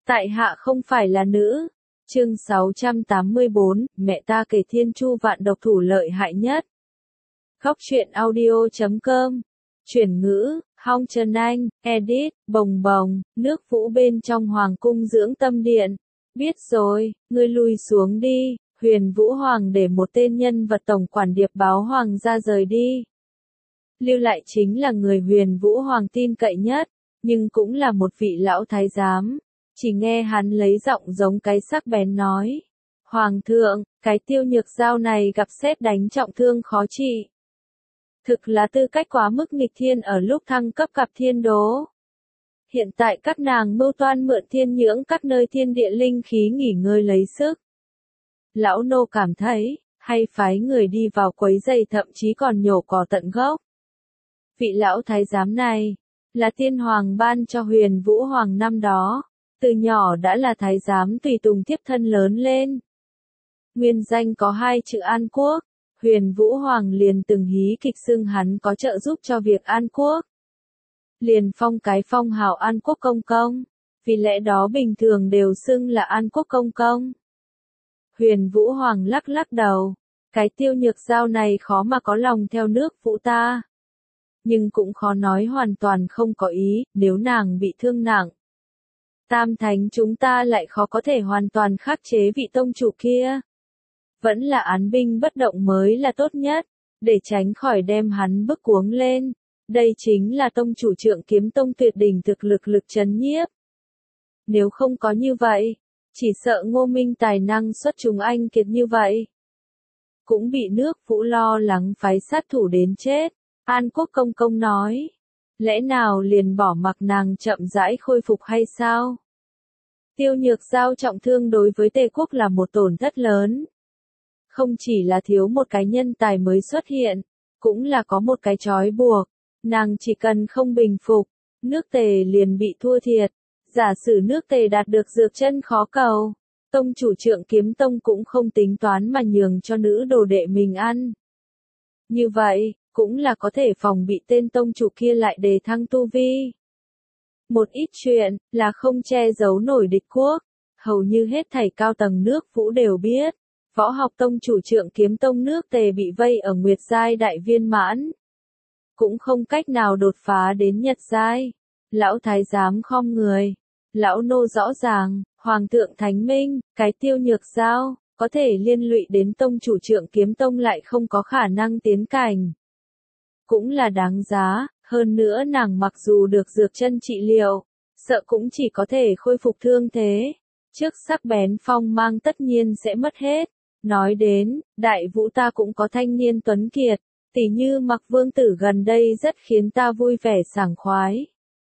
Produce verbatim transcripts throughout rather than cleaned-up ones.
Tại hạ không phải là nữ. Chương sáu trăm tám mươi bốn, mẹ ta kể thiên chu vạn độc thủ lợi hại nhất. Góc truyện audio chấm com. Chuyển ngữ, Hong Trần Anh, edit, bồng bồng, nước vũ bên trong hoàng cung dưỡng tâm điện. Biết rồi, ngươi lui xuống đi. Huyền Vũ Hoàng để một tên nhân vật tổng quản điệp báo hoàng gia rời đi. Lưu lại chính là người Huyền Vũ Hoàng tin cậy nhất, nhưng cũng là một vị lão thái giám. Chỉ nghe hắn lấy giọng giống cái sắc bén nói. Hoàng thượng, cái tiêu nhược dao này gặp sét đánh trọng thương khó trị. Thực là tư cách quá mức nghịch thiên ở lúc thăng cấp gặp thiên đố. Hiện tại các nàng mưu toan mượn thiên nhưỡng các nơi thiên địa linh khí nghỉ ngơi lấy sức. Lão nô cảm thấy, hay phái người đi vào quấy rầy thậm chí còn nhổ cỏ tận gốc. Vị lão thái giám này, là tiên hoàng ban cho Huyền Vũ Hoàng năm đó, từ nhỏ đã là thái giám tùy tùng tiếp thân lớn lên. Nguyên danh có hai chữ An Quốc, Huyền Vũ Hoàng liền từng hí kịch xưng hắn có trợ giúp cho việc An Quốc. Liền phong cái phong hào An Quốc công công, vì lẽ đó bình thường đều xưng là An Quốc công công. Huyền Vũ Hoàng lắc lắc đầu, cái tiêu nhược dao này khó mà có lòng theo nước Vũ ta. Nhưng cũng khó nói hoàn toàn không có ý, nếu nàng bị thương nặng. Tam thánh chúng ta lại khó có thể hoàn toàn khắc chế vị tông chủ kia. Vẫn là án binh bất động mới là tốt nhất, để tránh khỏi đem hắn bức cuống lên. Đây chính là tông chủ Trượng Kiếm Tông tuyệt đỉnh thực lực lực trấn nhiếp. Nếu không có như vậy, chỉ sợ Ngô Minh tài năng xuất chúng anh kiệt như vậy. Cũng bị nước Vũ lo lắng phái sát thủ đến chết. An Quốc công công nói. Lẽ nào liền bỏ mặc nàng chậm rãi khôi phục hay sao? Tiêu nhược dao trọng thương đối với Tề quốc là một tổn thất lớn. Không chỉ là thiếu một cái nhân tài mới xuất hiện, cũng là có một cái trói buộc. Nàng chỉ cần không bình phục, nước Tề liền bị thua thiệt. Giả sử nước Tề đạt được dược chân khó cầu, tông chủ Trượng Kiếm Tông cũng không tính toán mà nhường cho nữ đồ đệ mình ăn. Như vậy, cũng là có thể phòng bị tên tông chủ kia lại đề thăng tu vi. Một ít chuyện, là không che giấu nổi địch quốc, hầu như hết thảy cao tầng nước Vũ đều biết. Võ học tông chủ Trượng Kiếm Tông nước Tề bị vây ở Nguyệt Giai đại viên mãn. Cũng không cách nào đột phá đến Nhật Giai. Lão thái giám khom người. Lão nô rõ ràng, Hoàng thượng Thánh Minh, cái tiêu nhược dao, có thể liên lụy đến tông chủ Trượng Kiếm Tông lại không có khả năng tiến cảnh. Cũng là đáng giá, hơn nữa nàng mặc dù được dược chân trị liệu, sợ cũng chỉ có thể khôi phục thương thế. Trước sắc bén phong mang tất nhiên sẽ mất hết. Nói đến, Đại Vũ ta cũng có thanh niên tuấn kiệt, tỉ như Mặc Vương Tử gần đây rất khiến ta vui vẻ sảng khoái.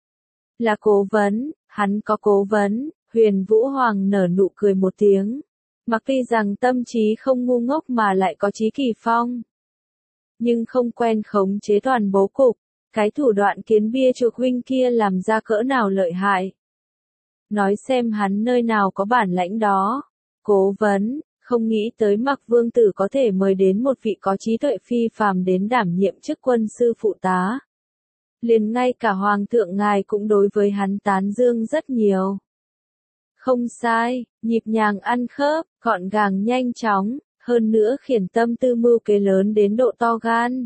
Là cố vấn, hắn có cố vấn, Huyền Vũ Hoàng nở nụ cười một tiếng. Mặc tuy rằng tâm trí không ngu ngốc mà lại có trí kỳ phong. Nhưng không quen khống chế toàn bố cục, cái thủ đoạn kiến bia chuộc huynh kia làm ra cỡ nào lợi hại. Nói xem hắn nơi nào có bản lãnh đó. Cố vấn, không nghĩ tới Mặc Vương Tử có thể mời đến một vị có trí tuệ phi phàm đến đảm nhiệm chức quân sư phụ tá. Liền ngay cả Hoàng thượng ngài cũng đối với hắn tán dương rất nhiều. Không sai, nhịp nhàng ăn khớp, gọn gàng nhanh chóng, hơn nữa khiển tâm tư mưu kế lớn đến độ to gan.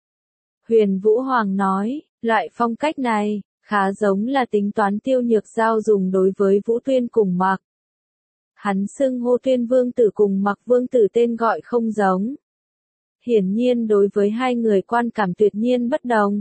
Huyền Vũ Hoàng nói, loại phong cách này, khá giống là tính toán tiêu nhược dao dùng đối với Vũ Tuyên cùng Mặc. Hắn xưng hô Tuyên Vương Tử cùng Mặc Vương Tử tên gọi không giống. Hiển nhiên đối với hai người quan cảm tuyệt nhiên bất đồng.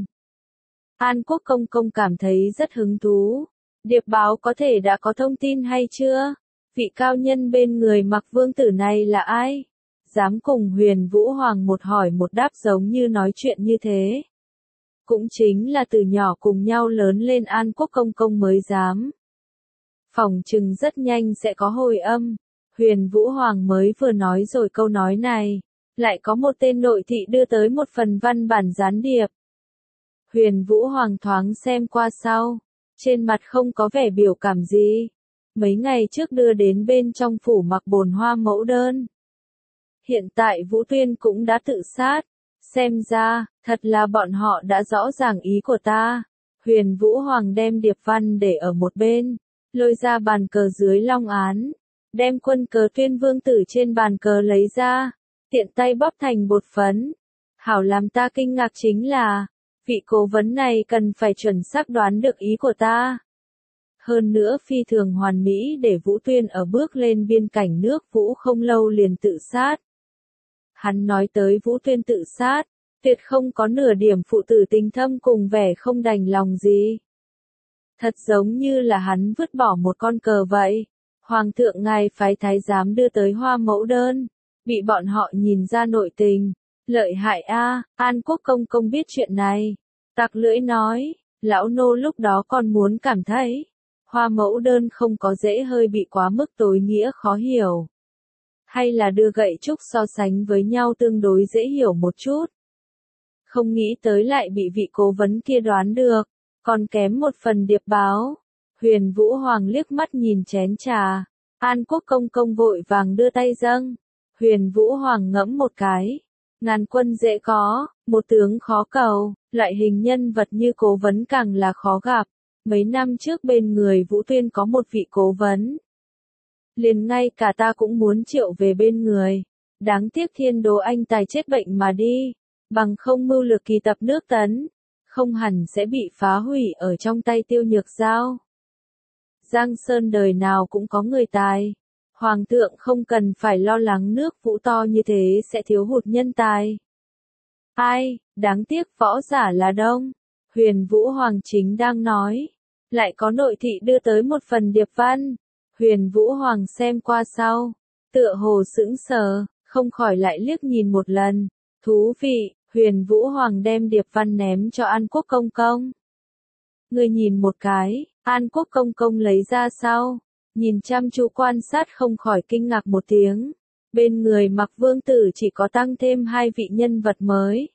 An Quốc công công cảm thấy rất hứng thú. Điệp báo có thể đã có thông tin hay chưa? Vị cao nhân bên người Mặc Vương Tử này là ai? Dám cùng Huyền Vũ Hoàng một hỏi một đáp giống như nói chuyện như thế. Cũng chính là từ nhỏ cùng nhau lớn lên An Quốc công công mới dám. Phỏng chừng rất nhanh sẽ có hồi âm. Huyền Vũ Hoàng mới vừa nói rồi câu nói này. Lại có một tên nội thị đưa tới một phần văn bản gián điệp. Huyền Vũ Hoàng thoáng xem qua sau. Trên mặt không có vẻ biểu cảm gì. Mấy ngày trước đưa đến bên trong phủ Mặc bồn hoa mẫu đơn. Hiện tại Vũ Tuyên cũng đã tự sát. Xem ra, thật là bọn họ đã rõ ràng ý của ta. Huyền Vũ Hoàng đem điệp văn để ở một bên. lôi ra bàn cờ dưới long án, đem quân cờ Tuyên Vương Tử trên bàn cờ lấy ra, tiện tay bóp thành bột phấn. Hảo làm ta kinh ngạc chính là, vị cố vấn này cần phải chuẩn xác đoán được ý của ta. Hơn nữa phi thường hoàn mỹ để Vũ Tuyên ở bước lên biên cảnh nước Vũ không lâu liền tự sát. Hắn nói tới Vũ Tuyên tự sát, tuyệt không có nửa điểm phụ tử tình thâm cùng vẻ không đành lòng gì. Thật giống như là hắn vứt bỏ một con cờ vậy. Hoàng thượng ngài phái thái giám đưa tới hoa mẫu đơn, bị bọn họ nhìn ra nội tình. Lợi hại a, An Quốc công công biết chuyện này. Tặc lưỡi nói, lão nô lúc đó còn muốn cảm thấy, hoa mẫu đơn không có dễ hơi bị quá mức tối nghĩa khó hiểu. Hay là đưa gậy trúc so sánh với nhau tương đối dễ hiểu một chút. Không nghĩ tới lại bị vị cố vấn kia đoán được, còn kém một phần điệp báo. Huyền Vũ Hoàng liếc mắt nhìn chén trà, An Quốc công công vội vàng đưa tay dâng. Huyền Vũ Hoàng ngẫm một cái, ngàn quân dễ có, một tướng khó cầu, loại hình nhân vật như cố vấn càng là khó gặp. Mấy năm trước bên người Vũ Tuyên có một vị cố vấn. Liền ngay cả ta cũng muốn triệu về bên người. Đáng tiếc Thiên Đố anh tài chết bệnh mà đi, bằng không mưu lược kỳ tập nước Tấn, không hẳn sẽ bị phá hủy ở trong tay Tiêu Nhược Giao. Giang Sơn đời nào cũng có người tài. Hoàng thượng không cần phải lo lắng nước Vũ to như thế sẽ thiếu hụt nhân tài. Ai, đáng tiếc võ giả là đông. Huyền Vũ Hoàng chính đang nói. Lại có nội thị đưa tới một phần điệp văn. Huyền Vũ Hoàng xem qua sau. Tựa hồ sững sờ, không khỏi lại liếc nhìn một lần. Thú vị, Huyền Vũ Hoàng đem điệp văn ném cho An Quốc công công. Người nhìn một cái, An Quốc công công lấy ra sau. Nhìn chăm chú quan sát không khỏi kinh ngạc một tiếng. Bên người Mặc Vương Tử chỉ có tăng thêm hai vị nhân vật mới.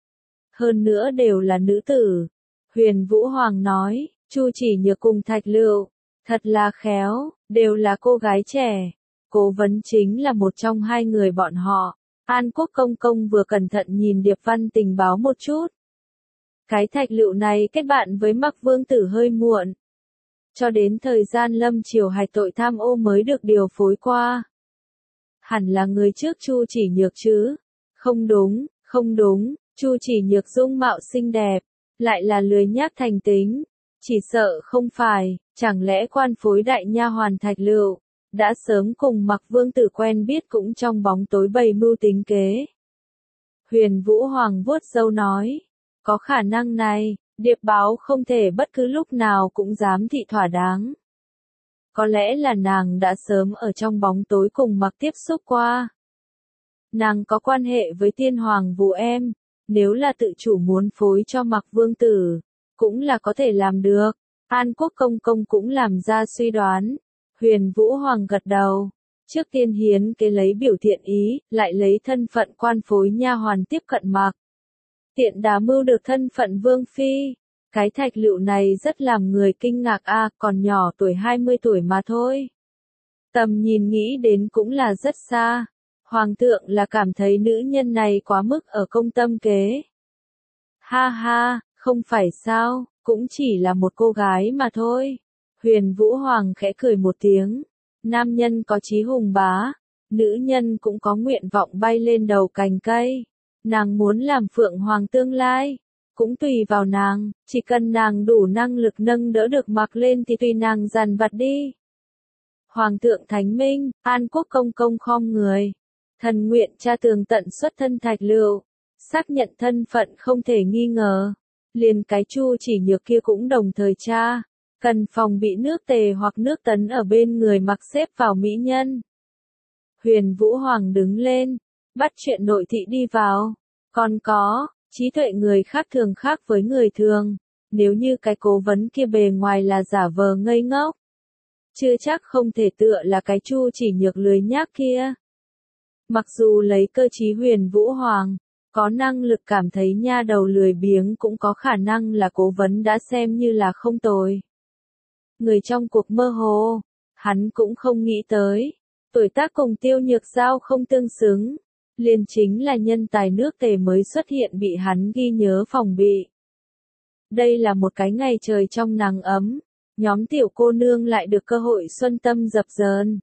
Hơn nữa đều là nữ tử. Huyền Vũ Hoàng nói, Chu Chỉ Nhược cùng Thạch Lựu, thật là khéo, đều là cô gái trẻ. Cố vấn chính là một trong hai người bọn họ. An Quốc công công vừa cẩn thận nhìn điệp văn tình báo một chút. Cái Thạch Lựu này kết bạn với Mặc Vương Tử hơi muộn. Cho đến thời gian Lâm Triều hạch tội tham ô mới được điều phối qua. Hẳn là người trước Chu Chỉ Nhược chứ? Không đúng, không đúng, Chu Chỉ Nhược dung mạo xinh đẹp, lại là lười nhác thành tính. Chỉ sợ không phải, chẳng lẽ quan phối đại nha hoàn Thạch Lựu đã sớm cùng Mặc Vương Tử quen biết cũng trong bóng tối bày mưu tính kế. Huyền Vũ Hoàng vuốt râu nói, có khả năng này. Điệp báo không thể bất cứ lúc nào cũng dám thị thỏa đáng. Có lẽ là nàng đã sớm ở trong bóng tối cùng Mặc tiếp xúc qua. Nàng có quan hệ với tiên hoàng Vũ em, nếu là tự chủ muốn phối cho Mặc Vương Tử, cũng là có thể làm được. An Quốc công công cũng làm ra suy đoán. Huyền Vũ Hoàng gật đầu. Trước tiên hiến kế lấy biểu thiện ý, lại lấy thân phận quan phối nha hoàn tiếp cận Mặc. Tiện đà mưu được thân phận Vương Phi. Cái Thạch Lựu này rất làm người kinh ngạc a, à, còn nhỏ tuổi hai mươi tuổi mà thôi. Tầm nhìn nghĩ đến cũng là rất xa. Hoàng thượng là cảm thấy nữ nhân này quá mức ở công tâm kế. Ha ha, không phải sao, cũng chỉ là một cô gái mà thôi. Huyền Vũ Hoàng khẽ cười một tiếng. Nam nhân có chí hùng bá, nữ nhân cũng có nguyện vọng bay lên đầu cành cây. Nàng muốn làm Phượng Hoàng tương lai, cũng tùy vào nàng, chỉ cần nàng đủ năng lực nâng đỡ được Mặc lên thì tùy nàng dằn vặt đi. Hoàng thượng Thánh Minh, An Quốc công công khom người. Thần nguyện tra tường tận xuất thân Thạch Lựu, xác nhận thân phận không thể nghi ngờ. Liền cái Chu Chỉ Nhược kia cũng đồng thời tra, cần phòng bị nước Tề hoặc nước Tấn ở bên người Mặc xếp vào mỹ nhân. Huyền Vũ Hoàng đứng lên, bắt chuyện nội thị đi vào. Còn có, trí tuệ người khác thường khác với người thường. Nếu như cái cố vấn kia bề ngoài là giả vờ ngây ngốc, chưa chắc không thể tựa là cái Chu Chỉ Nhược lười nhác kia. Mặc dù lấy cơ trí Huyền Vũ Hoàng, có năng lực cảm thấy nha đầu lười biếng cũng có khả năng là cố vấn đã xem như là không tồi. Người trong cuộc mơ hồ, hắn cũng không nghĩ tới. Tuổi tác cùng Tiêu Nhược Giao không tương xứng. Liền chính là nhân tài nước Tề mới xuất hiện bị hắn ghi nhớ phòng bị. Đây là một cái ngày trời trong nắng ấm. nhóm tiểu cô nương lại được cơ hội xuân tâm dập dờn.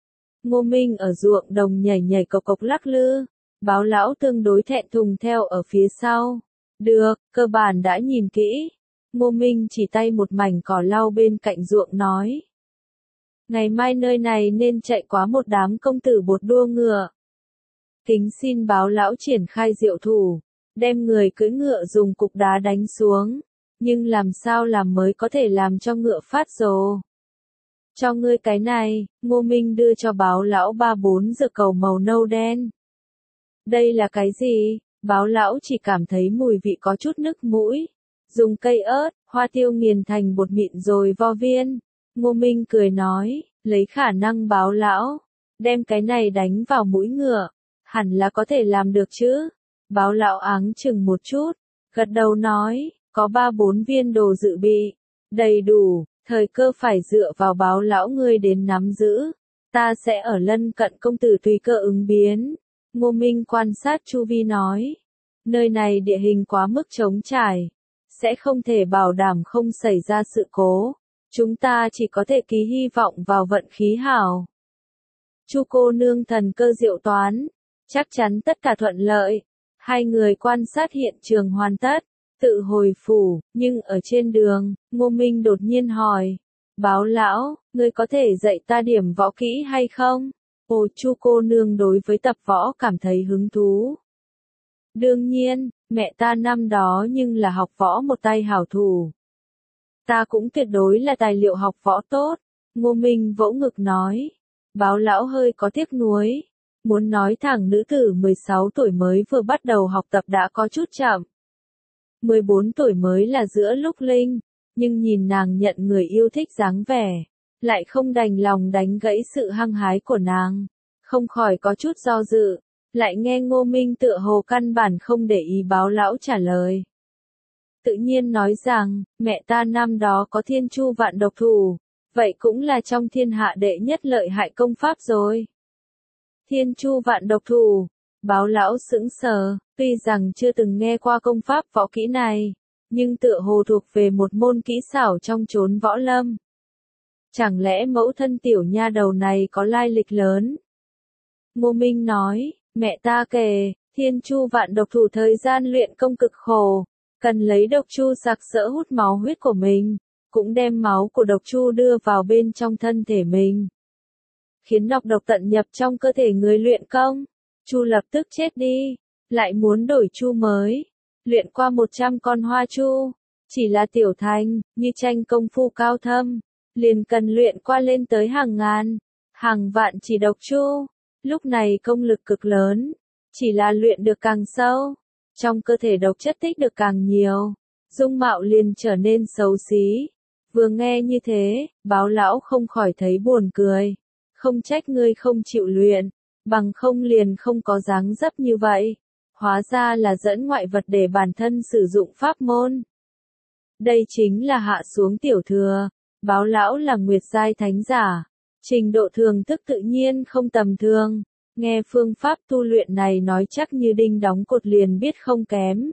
Ngô Minh ở ruộng đồng nhảy nhảy cộc cộc lắc lư, Báo lão tương đối thẹn thùng theo ở phía sau. Được, cơ bản đã nhìn kỹ. Ngô Minh chỉ tay một mảnh cỏ lau bên cạnh ruộng nói. Ngày mai nơi này nên chạy quá một đám công tử bột đua ngựa. Kính xin Báo lão triển khai diệu thủ, đem người cưỡi ngựa dùng cục đá đánh xuống. Nhưng làm sao làm mới có thể làm cho ngựa phát rồ? Cho ngươi cái này, Ngô Minh đưa cho Báo lão ba bốn dược cầu màu nâu đen. Đây là cái gì? Báo lão chỉ cảm thấy mùi vị có chút nức mũi. Dùng cây ớt, hoa tiêu nghiền thành bột mịn rồi vo viên. Ngô Minh cười nói, lấy khả năng Báo lão, đem cái này đánh vào mũi ngựa, hẳn là có thể làm được chứ. Báo lão áng chừng một chút, gật đầu nói, có ba bốn viên đồ dự bị, đầy đủ, thời cơ phải dựa vào Báo lão ngươi đến nắm giữ. Ta sẽ ở lân cận công tử tùy cơ ứng biến. Ngô Minh quan sát chu vi nói, nơi này địa hình quá mức trống trải, sẽ không thể bảo đảm không xảy ra sự cố. Chúng ta chỉ có thể ký hy vọng vào vận khí hảo. Chu cô nương thần cơ diệu toán, chắc chắn tất cả thuận lợi. Hai người quan sát hiện trường hoàn tất, tự hồi phủ, nhưng ở trên đường, Ngô Minh đột nhiên hỏi, Báo lão, ngươi có thể dạy ta điểm võ kỹ hay không? Ồ, Chu cô nương đối với tập võ cảm thấy hứng thú. Đương nhiên, mẹ ta năm đó nhưng là học võ một tay hảo thủ. Ta cũng tuyệt đối là tài liệu học võ tốt. Ngô Minh vỗ ngực nói. Báo lão hơi có tiếc nuối. Muốn nói thẳng nữ tử mười sáu tuổi mới vừa bắt đầu học tập đã có chút chậm. mười bốn tuổi mới là giữa lúc linh, nhưng nhìn nàng nhận người yêu thích dáng vẻ, lại không đành lòng đánh gãy sự hăng hái của nàng, không khỏi có chút do dự, lại nghe Ngô Minh tựa hồ căn bản không để ý Báo lão trả lời. Tự nhiên nói rằng, mẹ ta năm đó có thiên chu vạn độc thủ, vậy cũng là trong thiên hạ đệ nhất lợi hại công pháp rồi. Thiên chu vạn độc thủ, Báo lão sững sờ, tuy rằng chưa từng nghe qua công pháp võ kỹ này, nhưng tựa hồ thuộc về một môn kỹ xảo trong chốn võ lâm. Chẳng lẽ mẫu thân tiểu nha đầu này có lai lịch lớn? Ngô Minh nói, mẹ ta kể, thiên chu vạn độc thủ thời gian luyện công cực khổ, cần lấy độc chu sặc sỡ hút máu huyết của mình, cũng đem máu của độc chu đưa vào bên trong thân thể mình. Khiến nọc độc tận nhập trong cơ thể người luyện công, chu lập tức chết đi, lại muốn đổi chu mới, luyện qua một trăm con hoa chu, chỉ là tiểu thành, như tranh công phu cao thâm, liền cần luyện qua lên tới hàng ngàn, hàng vạn chỉ độc chu, lúc này công lực cực lớn, chỉ là luyện được càng sâu, trong cơ thể độc chất tích được càng nhiều, dung mạo liền trở nên xấu xí. Vừa nghe như thế, Báo lão không khỏi thấy buồn cười, không trách ngươi không chịu luyện, bằng không liền không có dáng dấp như vậy, hóa ra là dẫn ngoại vật để bản thân sử dụng pháp môn. Đây chính là hạ xuống tiểu thừa, Báo lão là nguyệt giai thánh giả, trình độ thường thức tự nhiên không tầm thường, nghe phương pháp tu luyện này nói chắc như đinh đóng cột liền biết không kém.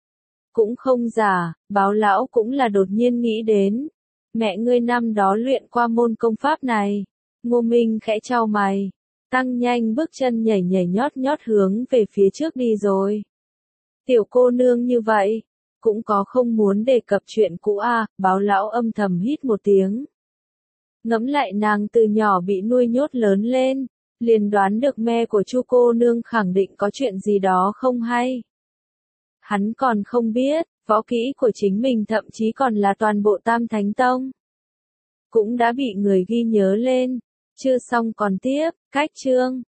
Cũng không giả, Báo lão cũng là đột nhiên nghĩ đến, mẹ ngươi năm đó luyện qua môn công pháp này. Ngô Minh khẽ chau mày, tăng nhanh bước chân nhảy nhảy nhót nhót hướng về phía trước đi rồi. Tiểu cô nương như vậy, cũng có không muốn đề cập chuyện cũ à, Báo lão âm thầm hít một tiếng. Ngẫm lại nàng từ nhỏ bị nuôi nhốt lớn lên, liền đoán được mẹ của Chu cô nương khẳng định có chuyện gì đó không hay. Hắn còn không biết, võ kỹ của chính mình thậm chí còn là toàn bộ Tam Thánh Tông. Cũng đã bị người ghi nhớ lên, chưa xong còn tiếp, cách chương.